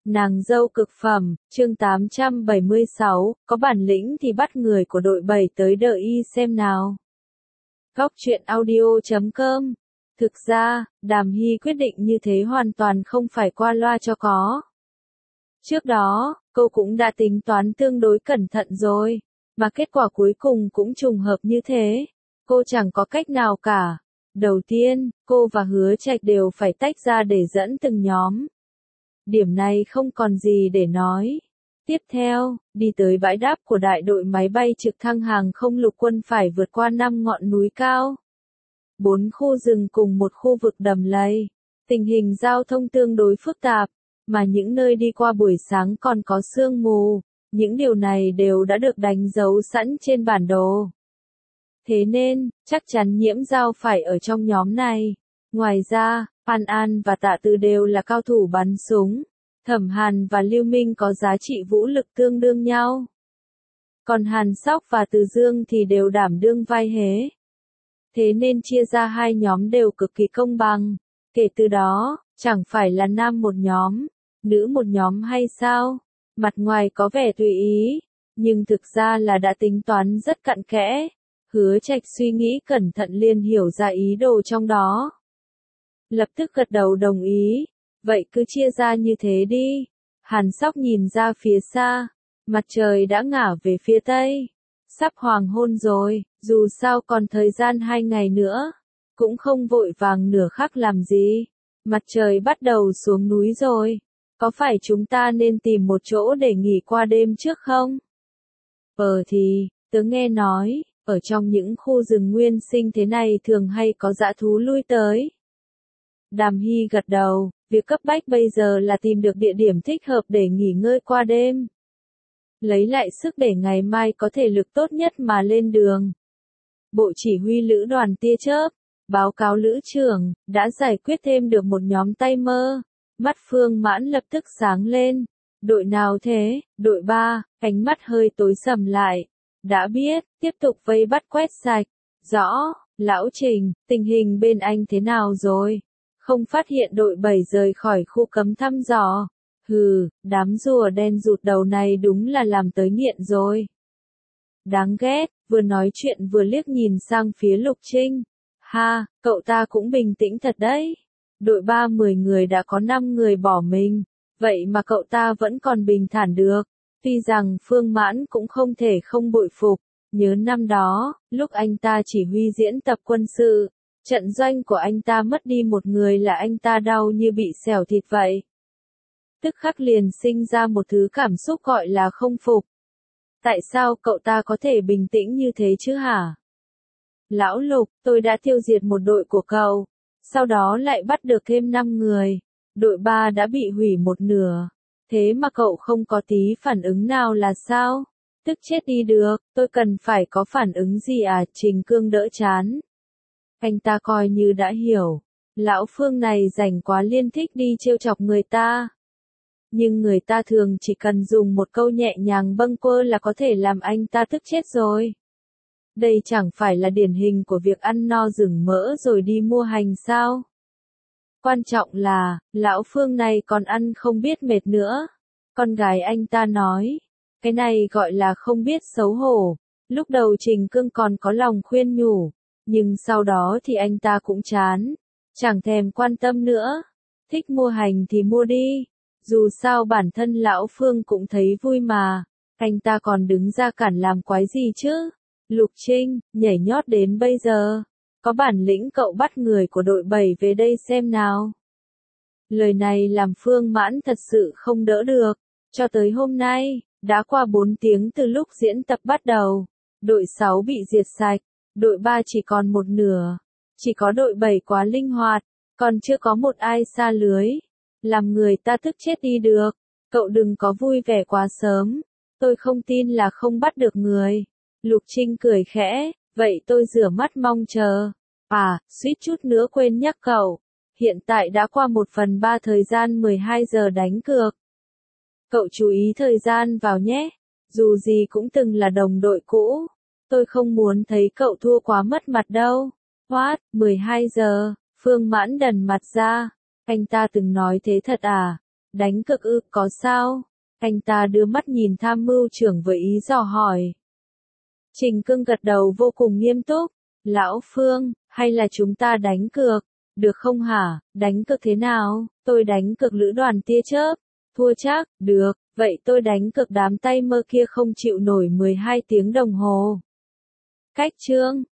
Nàng dâu cực phẩm, chương 876, có bản lĩnh thì bắt người của đội 7 tới đợi y xem nào. Góc truyện audio.com. Thực ra, Đàm Hy quyết định như thế hoàn toàn không phải qua loa cho có. Trước đó, cô cũng đã tính toán tương đối cẩn thận rồi, mà kết quả cuối cùng cũng trùng hợp như thế. Cô chẳng có cách nào cả. Đầu tiên, cô và Hứa Trạch đều phải tách ra để dẫn từng nhóm. Điểm này không còn gì để nói. Tiếp theo, đi tới bãi đáp của đại đội máy bay trực thăng hàng không lục quân phải vượt qua 5 ngọn núi cao, 4 khu rừng cùng một khu vực đầm lầy. Tình hình giao thông tương đối phức tạp, mà những nơi đi qua buổi sáng còn có sương mù. Những điều này đều đã được đánh dấu sẵn trên bản đồ. Thế nên, chắc chắn Nhiễm Giao phải ở trong nhóm này. Ngoài ra, An An và Tạ Từ đều là cao thủ bắn súng. Thẩm Hàn và Lưu Minh có giá trị vũ lực tương đương nhau. Còn Hàn Sóc và Từ Dương thì đều đảm đương vai hế. Thế nên chia ra hai nhóm đều cực kỳ công bằng. Kể từ đó, chẳng phải là nam một nhóm, nữ một nhóm hay sao? Mặt ngoài có vẻ tùy ý, nhưng thực ra là đã tính toán rất cặn kẽ. Hứa Trạch suy nghĩ cẩn thận liền hiểu ra ý đồ trong đó. Lập tức gật đầu đồng ý. Vậy cứ chia ra như thế đi. Hàn Sóc nhìn ra phía xa. Mặt trời đã ngả về phía tây. Sắp hoàng hôn rồi, dù sao còn thời gian 2 ngày nữa. Cũng không vội vàng nửa khắc làm gì. Mặt trời bắt đầu xuống núi rồi. Có phải chúng ta nên tìm một chỗ để nghỉ qua đêm trước không? Thì, tớ nghe nói, ở trong những khu rừng nguyên sinh thế này thường hay có dã thú lui tới. Đàm Hy gật đầu, việc cấp bách bây giờ là tìm được địa điểm thích hợp để nghỉ ngơi qua đêm. Lấy lại sức để ngày mai có thể lực tốt nhất mà lên đường. Bộ chỉ huy lữ đoàn tia chớp, báo cáo lữ trưởng, đã giải quyết thêm được một nhóm tay mơ. Mắt Phương Mãn lập tức sáng lên. Đội nào thế? Đội 3, ánh mắt hơi tối sầm lại. Đã biết, tiếp tục vây bắt quét sạch. Rõ, Lão Trình, tình hình bên anh thế nào rồi? Không phát hiện đội 7 rời khỏi khu cấm thăm dò. Đám rùa đen rụt đầu này đúng là làm tới nghiện rồi. Đáng ghét, vừa nói chuyện vừa liếc nhìn sang phía Lục Trinh. Ha, cậu ta cũng bình tĩnh thật đấy. Đội 3 10 người đã có 5 người bỏ mình, vậy mà cậu ta vẫn còn bình thản được. Tuy rằng Phương Mãn cũng không thể không bội phục, nhớ năm đó, lúc anh ta chỉ huy diễn tập quân sự, trận doanh của anh ta mất đi một người là anh ta đau như bị xẻo thịt vậy. Tức khắc liền sinh ra một thứ cảm xúc gọi là không phục. Tại sao cậu ta có thể bình tĩnh như thế chứ hả? Lão Lục, tôi đã tiêu diệt một đội của cậu, sau đó lại bắt được thêm 5 người, đội 3 đã bị hủy một nửa. Thế mà cậu không có tí phản ứng nào là sao? Tức chết đi được, tôi cần phải có phản ứng gì à? Trình Cương đỡ chán. Anh ta coi như đã hiểu. Lão Phương này rảnh quá liên thích đi trêu chọc người ta. Nhưng người ta thường chỉ cần dùng một câu nhẹ nhàng bâng quơ là có thể làm anh ta tức chết rồi. Đây chẳng phải là điển hình của việc ăn no rừng mỡ rồi đi mua hành sao? Quan trọng là, lão Phương này còn ăn không biết mệt nữa. Con gái anh ta nói, cái này gọi là không biết xấu hổ. Lúc đầu Trình Cương còn có lòng khuyên nhủ, nhưng sau đó thì anh ta cũng chán, chẳng thèm quan tâm nữa. Thích mua hành thì mua đi, dù sao bản thân lão Phương cũng thấy vui mà, anh ta còn đứng ra cản làm quái gì chứ? Lục Trinh, nhảy nhót đến bây giờ, có bản lĩnh cậu bắt người của đội 7 về đây xem nào. Lời này làm Phương Mãn thật sự không đỡ được. Cho tới hôm nay, đã qua 4 tiếng từ lúc diễn tập bắt đầu, đội 6 bị diệt sạch, đội 3 chỉ còn một nửa, chỉ có đội 7 quá linh hoạt, còn chưa có một ai sa lưới, làm người ta tức chết đi được. Cậu đừng có vui vẻ quá sớm, tôi không tin là không bắt được người. Lục Trinh cười khẽ, vậy tôi rửa mắt mong chờ. Suýt chút nữa quên nhắc cậu, hiện tại đã qua 1/3 thời gian 12 giờ đánh cược. Cậu chú ý thời gian vào nhé, dù gì cũng từng là đồng đội cũ, tôi không muốn thấy cậu thua quá mất mặt đâu. 12 giờ, Phương Mãn đần mặt ra, anh ta từng nói thế thật à? đánh cược ư, có sao? Anh ta đưa mắt nhìn tham mưu trưởng với ý dò hỏi. Trình Cương gật đầu vô cùng nghiêm túc. Lão Phương, hay là chúng ta đánh cược? Được không hả? Đánh cược thế nào? Tôi đánh cược lữ đoàn tia chớp. Thua chắc, được, vậy tôi đánh cược đám tay mơ kia không chịu nổi 12 tiếng đồng hồ. Cách chương